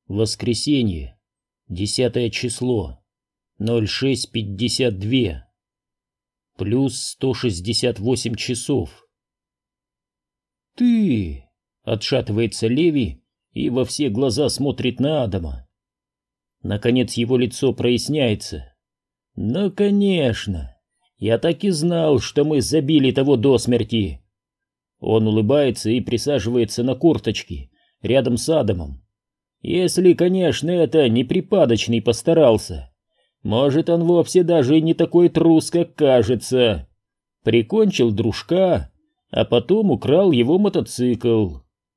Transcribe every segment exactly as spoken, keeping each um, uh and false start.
Воскресенье, десятое число, ноль шесть пятьдесят два, плюс сто шестьдесят восемь часов. «Ты!» — отшатывается Леви и во все глаза смотрит на Адама. Наконец его лицо проясняется. «Ну, конечно! Я так и знал, что мы забили того до смерти!» Он улыбается и присаживается на корточки рядом с Адамом. «Если, конечно, это не припадочный постарался. Может, он вовсе даже и не такой трус, как кажется. Прикончил дружка, а потом украл его мотоцикл».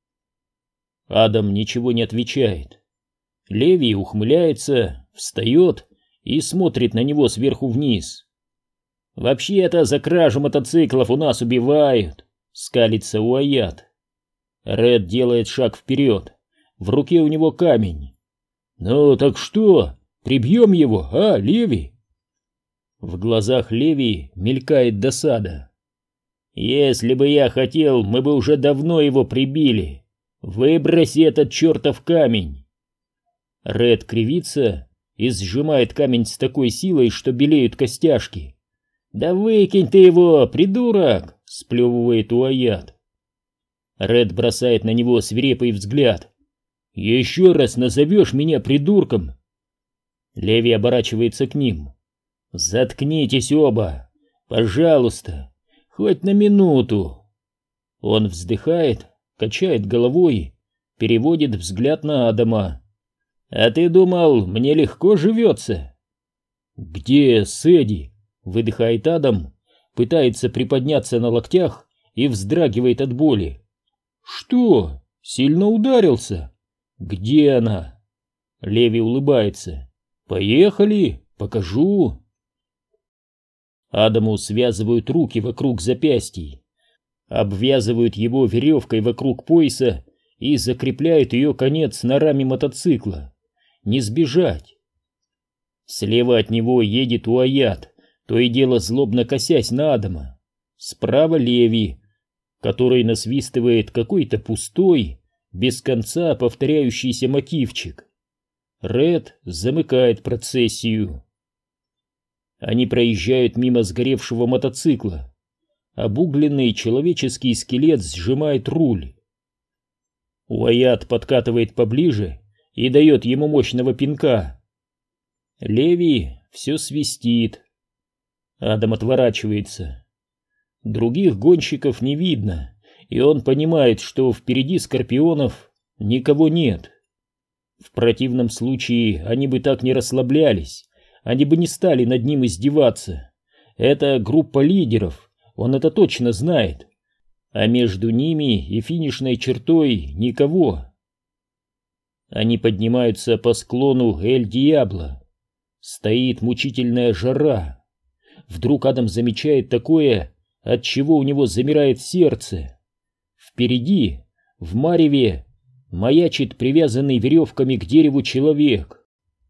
Адам ничего не отвечает. Леви ухмыляется, встает и смотрит на него сверху вниз. «Вообще-то за кражу мотоциклов у нас убивают», — скалится Уайат. Ред делает шаг вперед. В руке у него камень. «Ну так что, прибьем его, а, Леви?» В глазах Леви мелькает досада. «Если бы я хотел, мы бы уже давно его прибили. Выброси этот чертов камень!» Ред кривится и сжимает камень с такой силой, что белеют костяшки. «Да выкинь ты его, придурок!» — сплевывает Уайат. Ред бросает на него свирепый взгляд. «Еще раз назовешь меня придурком!» Леви оборачивается к ним. «Заткнитесь оба! Пожалуйста! Хоть на минуту!» Он вздыхает, качает головой, переводит взгляд на Адама. «А ты думал, мне легко живется?» «Где Сэдди?» — выдыхает Адам, пытается приподняться на локтях и вздрагивает от боли. «Что? Сильно ударился? Где она?» Леви улыбается. «Поехали, покажу». Адаму связывают руки вокруг запястий, обвязывают его веревкой вокруг пояса и закрепляют ее конец на раме мотоцикла. Не сбежать. Слева от него едет Уайат, то и дело злобно косясь на Адама. Справа Леви, который насвистывает какой-то пустой, без конца повторяющийся мотивчик. Ред замыкает процессию. Они проезжают мимо сгоревшего мотоцикла. Обугленный человеческий скелет сжимает руль. Уайат подкатывает поближе и дает ему мощного пинка. Леви все свистит. Адам отворачивается. Других гонщиков не видно, и он понимает, что впереди скорпионов никого нет. В противном случае они бы так не расслаблялись, они бы не стали над ним издеваться. Это группа лидеров, он это точно знает. А между ними и финишной чертой никого. Они поднимаются по склону Эль-Диабло. Стоит мучительная жара. Вдруг Адам замечает такое, от чего у него замирает сердце. Впереди, в мареве, маячит привязанный веревками к дереву человек.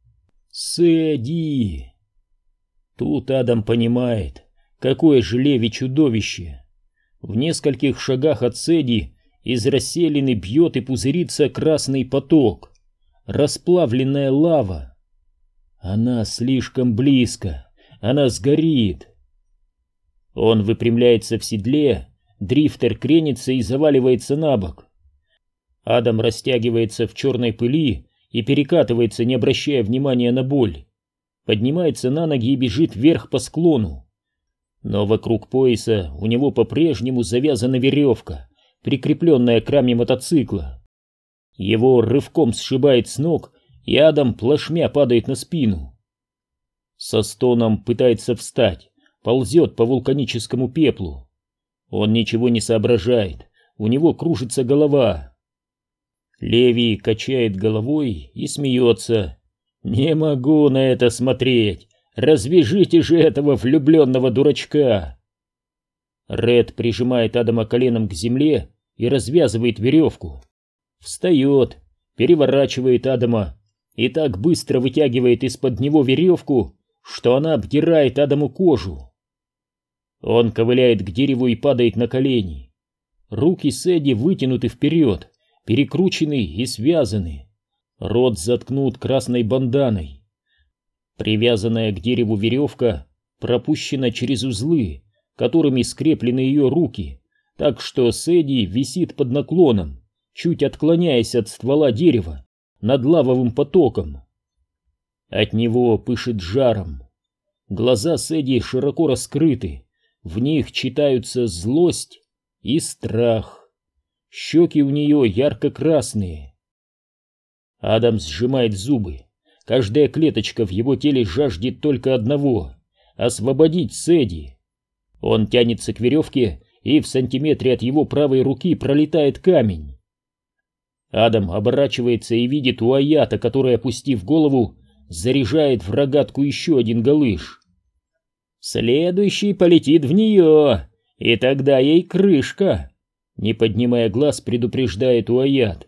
Сэдди! Тут Адам понимает, какое же Леви чудовище. В нескольких шагах от Сэдди из расселины бьет и пузырится красный поток, расплавленная лава. Она слишком близко, она сгорит. Он выпрямляется в седле, дрифтер кренится и заваливается на бок. Адам растягивается в черной пыли и перекатывается, не обращая внимания на боль. Поднимается на ноги и бежит вверх по склону. Но вокруг пояса у него по-прежнему завязана веревка, прикрепленная к раме мотоцикла. Его рывком сшибает с ног, и Адам плашмя падает на спину. Со стоном пытается встать, ползет по вулканическому пеплу. Он ничего не соображает, у него кружится голова. Леви качает головой и смеется. «Не могу на это смотреть! Развяжите же этого влюбленного дурачка!» Ред прижимает Адама коленом к земле и развязывает веревку. Встает, переворачивает Адама и так быстро вытягивает из-под него веревку, что она обдирает Адаму кожу. Он ковыляет к дереву и падает на колени. Руки Сэдди вытянуты вперед, перекручены и связаны. Рот заткнут красной банданой. Привязанная к дереву веревка пропущена через узлы, которыми скреплены ее руки, так что Сэдди висит под наклоном, чуть отклоняясь от ствола дерева над лавовым потоком. От него пышет жаром. Глаза Сэдди широко раскрыты, в них читаются злость и страх. Щеки у нее ярко-красные. Адам сжимает зубы. Каждая клеточка в его теле жаждет только одного — освободить Сэдди. Он тянется к веревке, и в сантиметре от его правой руки пролетает камень. Адам оборачивается и видит Уайата, который, опустив голову, заряжает в рогатку еще один галыш. «Следующий полетит в нее, и тогда ей крышка», — не поднимая глаз, предупреждает Уайат.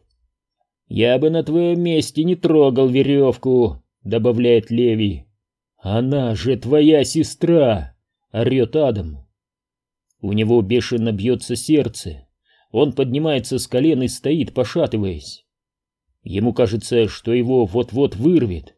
«Я бы на твоем месте не трогал веревку», — добавляет Леви. «Она же твоя сестра», — орет Адам. У него бешено бьется сердце. Он поднимается с колен и стоит, пошатываясь. Ему кажется, что его вот-вот вырвет.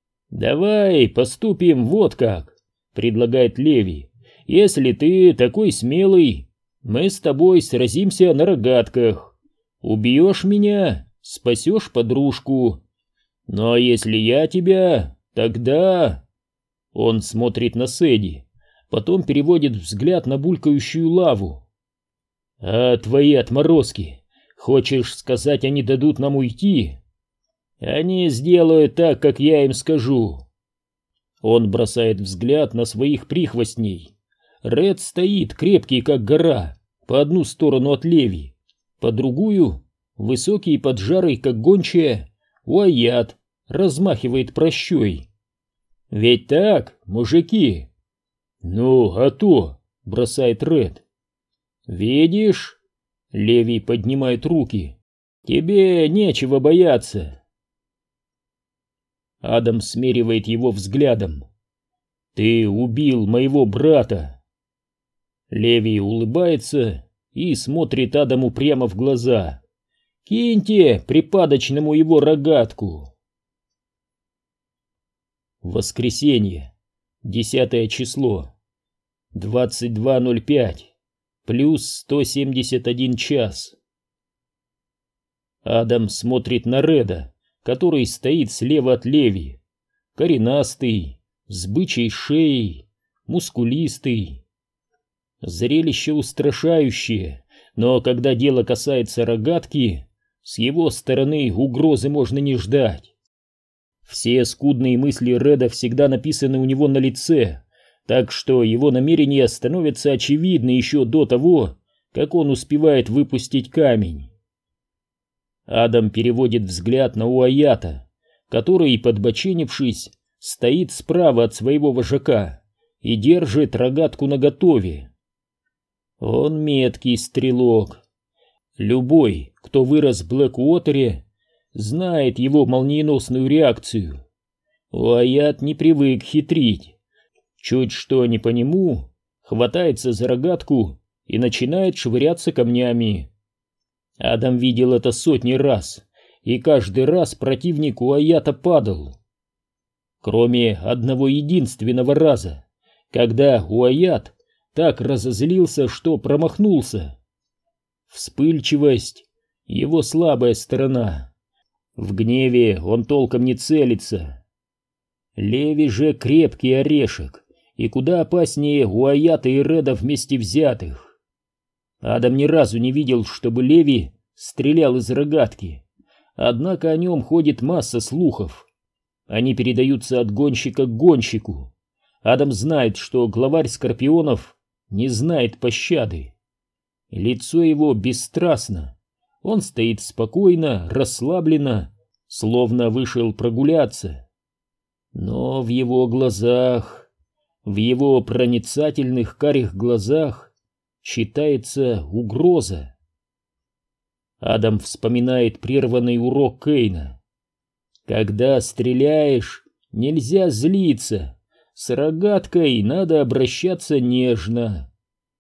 «Давай поступим вот как», — предлагает Леви. «Если ты такой смелый, мы с тобой сразимся на рогатках. Убьешь меня, спасешь подружку. Но если я тебя, тогда...» Он смотрит на Сэдди, потом переводит взгляд на булькающую лаву. «А твои отморозки, хочешь сказать, они дадут нам уйти?» «Они сделают так, как я им скажу». Он бросает взгляд на своих прихвостней. Ред стоит, крепкий как гора, по одну сторону от Леви, по другую, высокий и поджарый, как гончая, Уайат размахивает прощой. «Ведь так, мужики?» «Ну, а то», — бросает Ред. «Видишь?» — Леви поднимает руки. «Тебе нечего бояться». Адам смеривает его взглядом. «Ты убил моего брата!» Леви улыбается и смотрит Адаму прямо в глаза. «Киньте припадочному его рогатку!» Воскресенье, десятое число, двадцать два ноль пять, плюс сто семьдесят один час. Адам смотрит на Реда, который стоит слева от Леви, коренастый, с бычьей шеей, мускулистый. Зрелище устрашающее, но когда дело касается рогатки, с его стороны угрозы можно не ждать. Все скудные мысли Реда всегда написаны у него на лице, так что его намерения становятся очевидны еще до того, как он успевает выпустить камень. Адам переводит взгляд на Уайата, который, подбоченившись, стоит справа от своего вожака и держит рогатку наготове. Он меткий стрелок. Любой, кто вырос в Блэкуотере, знает его молниеносную реакцию. Уайат не привык хитрить. Чуть что не по нему, хватается за рогатку и начинает швыряться камнями. Адам видел это сотни раз, и каждый раз противник Уайата падал. Кроме одного единственного раза, когда Уайат так разозлился, что промахнулся. Вспыльчивость — его слабая сторона. В гневе он толком не целится. Леви же крепкий орешек, и куда опаснее Уайата и Реда вместе взятых. Адам ни разу не видел, чтобы Леви стрелял из рогатки, однако о нем ходит масса слухов. Они передаются от гонщика к гонщику. Адам знает, что главарь Скорпионов не знает пощады. Лицо его бесстрастно. Он стоит спокойно, расслабленно, словно вышел прогуляться. Но в его глазах, в его проницательных карих глазах читается угроза. Адам вспоминает прерванный урок Кейна. Когда стреляешь, нельзя злиться, с рогаткой надо обращаться нежно.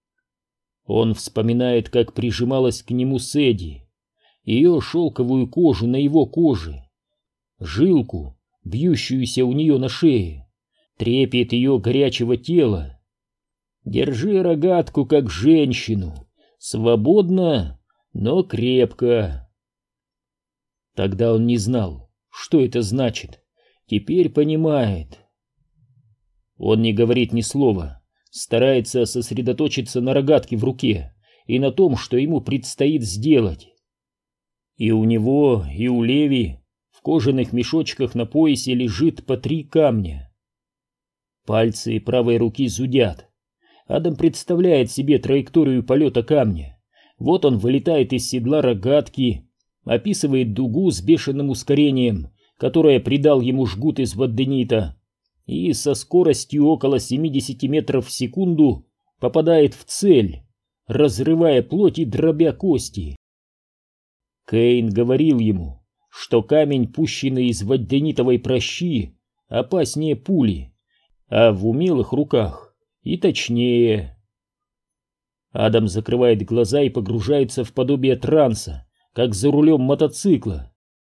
Он вспоминает, как прижималась к нему Сэдди, ее шелковую кожу на его коже, жилку, бьющуюся у нее на шее, трепет ее горячего тела. Держи рогатку как женщину, свободно, но крепко. Тогда он не знал, что это значит, теперь понимает. Он не говорит ни слова, старается сосредоточиться на рогатке в руке и на том, что ему предстоит сделать. И у него, и у Леви в кожаных мешочках на поясе лежит по три камня. Пальцы правой руки зудят. Адам представляет себе траекторию полета камня. Вот он вылетает из седла рогатки, описывает дугу с бешеным ускорением, которое придал ему жгут из вадденита, и со скоростью около семьдесят метров в секунду попадает в цель, разрывая плоть и дробя кости. Кейн говорил ему, что камень, пущенный из вадденитовой пращи, опаснее пули, а в умелых руках и точнее. Адам закрывает глаза и погружается в подобие транса, как за рулем мотоцикла.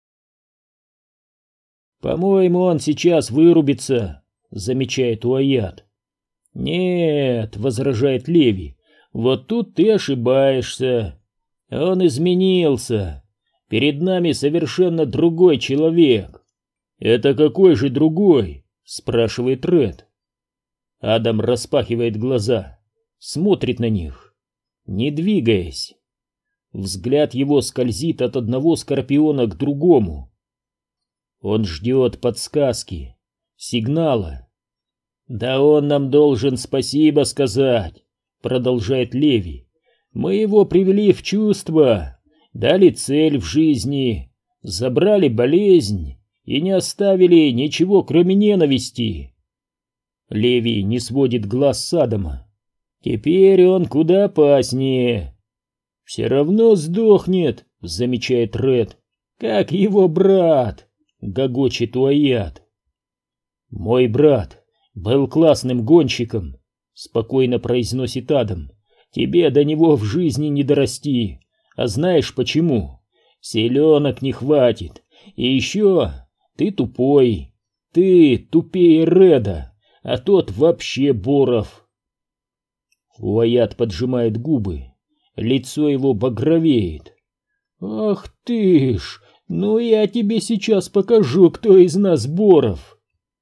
«По-моему, он сейчас вырубится», — замечает Уайат. «Нет», — возражает Леви, — «вот тут ты ошибаешься. Он изменился. Перед нами совершенно другой человек». «Это какой же другой?» — спрашивает Ред. Адам распахивает глаза, смотрит на них, не двигаясь. Взгляд его скользит от одного скорпиона к другому. Он ждет подсказки, сигнала. «Да он нам должен спасибо сказать», — продолжает Леви. «Мы его привели в чувство, дали цель в жизни, забрали болезнь и не оставили ничего, кроме ненависти». Леви не сводит глаз с Адама. «Теперь он куда опаснее». «Все равно сдохнет», — замечает Ред. «Как его брат», — гогочет Уайат. «Мой брат был классным гонщиком», — спокойно произносит Адам. «Тебе до него в жизни не дорасти. А знаешь почему? Селенок не хватит. И еще ты тупой. Ты тупее Реда, а тот вообще Боров». Уайат поджимает губы. Лицо его багровеет. «Ах ты ж! Ну я тебе сейчас покажу, кто из нас Боров!»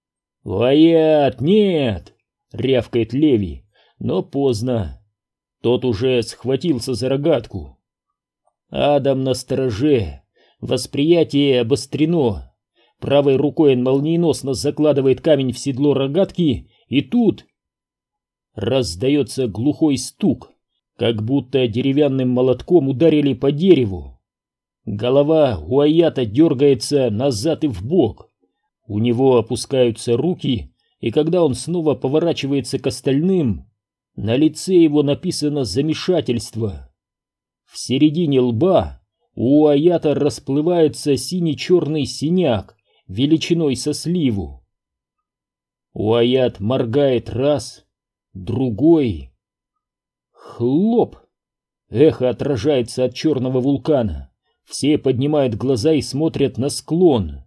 «Уайат, нет!» — рявкает Леви, но поздно. Тот уже схватился за рогатку. Адам настороже, восприятие обострено. Правой рукой он молниеносно закладывает камень в седло рогатки, и тут раздается глухой стук, как будто деревянным молотком ударили по дереву. Голова Уайата дергается назад и вбок. У него опускаются руки, и когда он снова поворачивается к остальным, на лице его написано замешательство. В середине лба у Уайата расплывается синий-черный синяк величиной со сливу. Уайат моргает раз, другой. Хлоп! Эхо отражается от черного вулкана. Все поднимают глаза и смотрят на склон.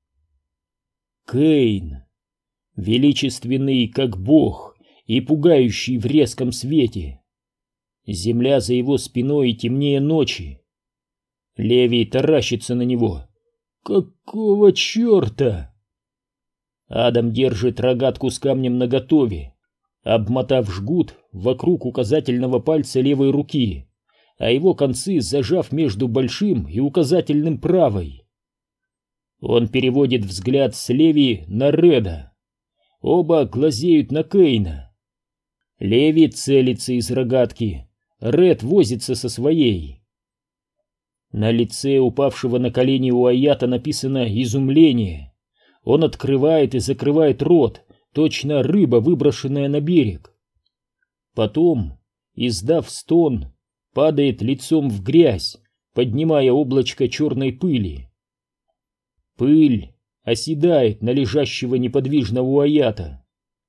Кейн, величественный как бог и пугающий в резком свете. Земля за его спиной темнее ночи. Леви таращится на него. Какого черта? Адам держит рогатку с камнем наготове, обмотав жгут вокруг указательного пальца левой руки, а его концы зажав между большим и указательным правой. Он переводит взгляд с Леви на Реда. Оба глазеют на Кейна. Леви целится из рогатки, Ред возится со своей. На лице упавшего на колени Уайата написано изумление. Он открывает и закрывает рот, точно рыба, выброшенная на берег. Потом, издав стон, падает лицом в грязь, поднимая облачко черной пыли. Пыль оседает на лежащего неподвижного Уайата.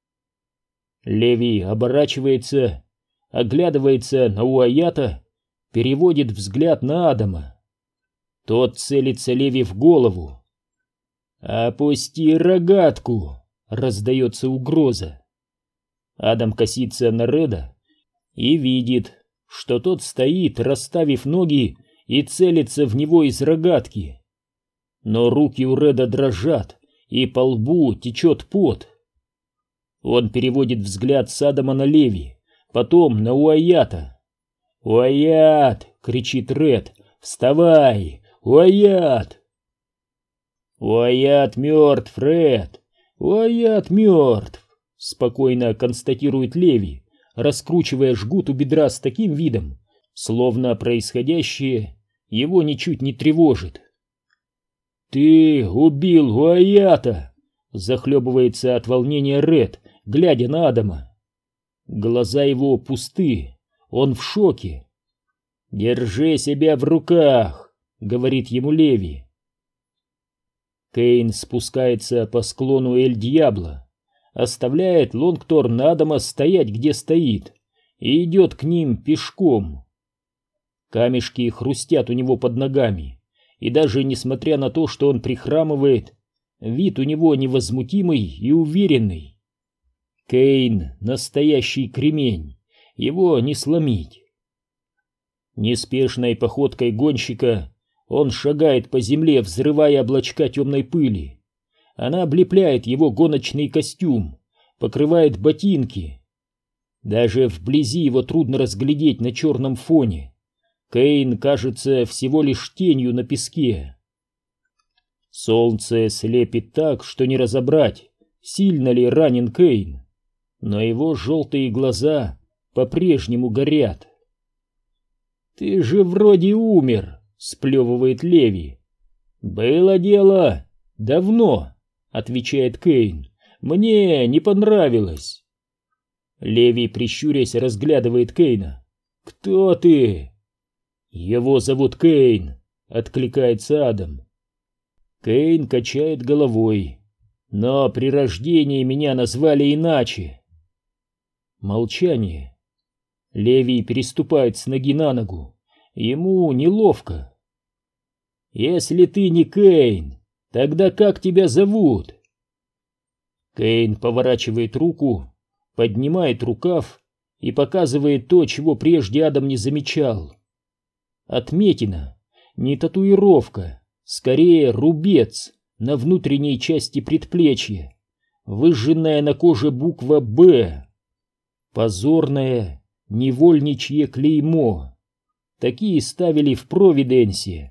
Леви оборачивается, оглядывается на Уайата, переводит взгляд на Адама. Тот целится Леви в голову. «Опусти рогатку!» — раздается угроза. Адам косится на Реда и видит, что тот стоит, расставив ноги, и целится в него из рогатки. Но руки у Реда дрожат, и по лбу течет пот. Он переводит взгляд с Адама на Леви, потом на Уайята. «Уайят!» — кричит Ред. «Вставай! Уайят!» «Уайят мертв, Ред! Уайят мертв!» — спокойно констатирует Леви, раскручивая жгут у бедра с таким видом, словно происходящее его ничуть не тревожит. «Ты убил Уайята!» — захлебывается от волнения Ред, глядя на Адама. Глаза его пусты, он в шоке. «Держи себя в руках!» — говорит ему Леви. Кейн спускается по склону Эль-Дьябло, оставляет Лонгторн Адама стоять, где стоит, и идет к ним пешком. Камешки хрустят у него под ногами, и даже несмотря на то, что он прихрамывает, вид у него невозмутимый и уверенный. Кейн — настоящий кремень, его не сломить. Неспешной походкой гонщика он шагает по земле, взрывая облачка темной пыли. Она облепляет его гоночный костюм, покрывает ботинки. Даже вблизи его трудно разглядеть на черном фоне. Кейн кажется всего лишь тенью на песке. Солнце слепит так, что не разобрать, сильно ли ранен Кейн, но его желтые глаза по-прежнему горят. «Ты же вроде умер», — сплевывает Леви. «Было дело. Давно», — отвечает Кейн. «Мне не понравилось». Леви, прищурясь, разглядывает Кейна. «Кто ты?» «Его зовут Кейн», — откликается Адам. Кейн качает головой. «Но при рождении меня назвали иначе». Молчание. Леви переступает с ноги на ногу. Ему неловко. «Если ты не Кейн, тогда как тебя зовут?» Кейн поворачивает руку, поднимает рукав и показывает то, чего прежде Адам не замечал. Отметина, не татуировка, скорее рубец на внутренней части предплечья, выжженная на коже буква «Б». Позорное невольничье клеймо. Такие ставили в Провиденсе.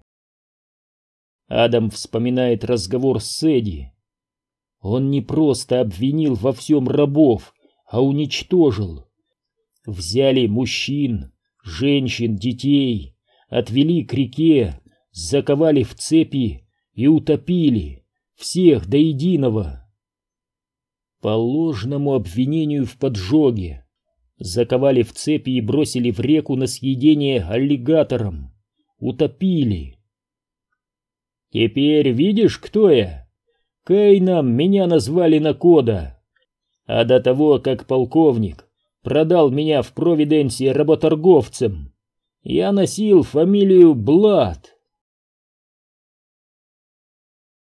Адам вспоминает разговор с Эдди. Он не просто обвинил во всем рабов, а уничтожил. Взяли мужчин, женщин, детей, отвели к реке, заковали в цепи и утопили, всех до единого. По ложному обвинению в поджоге заковали в цепи и бросили в реку на съедение аллигаторам, утопили. Теперь видишь, кто я? Кейном меня назвали на кода, а до того, как полковник продал меня в Провиденсе работорговцам, я носил фамилию Блад.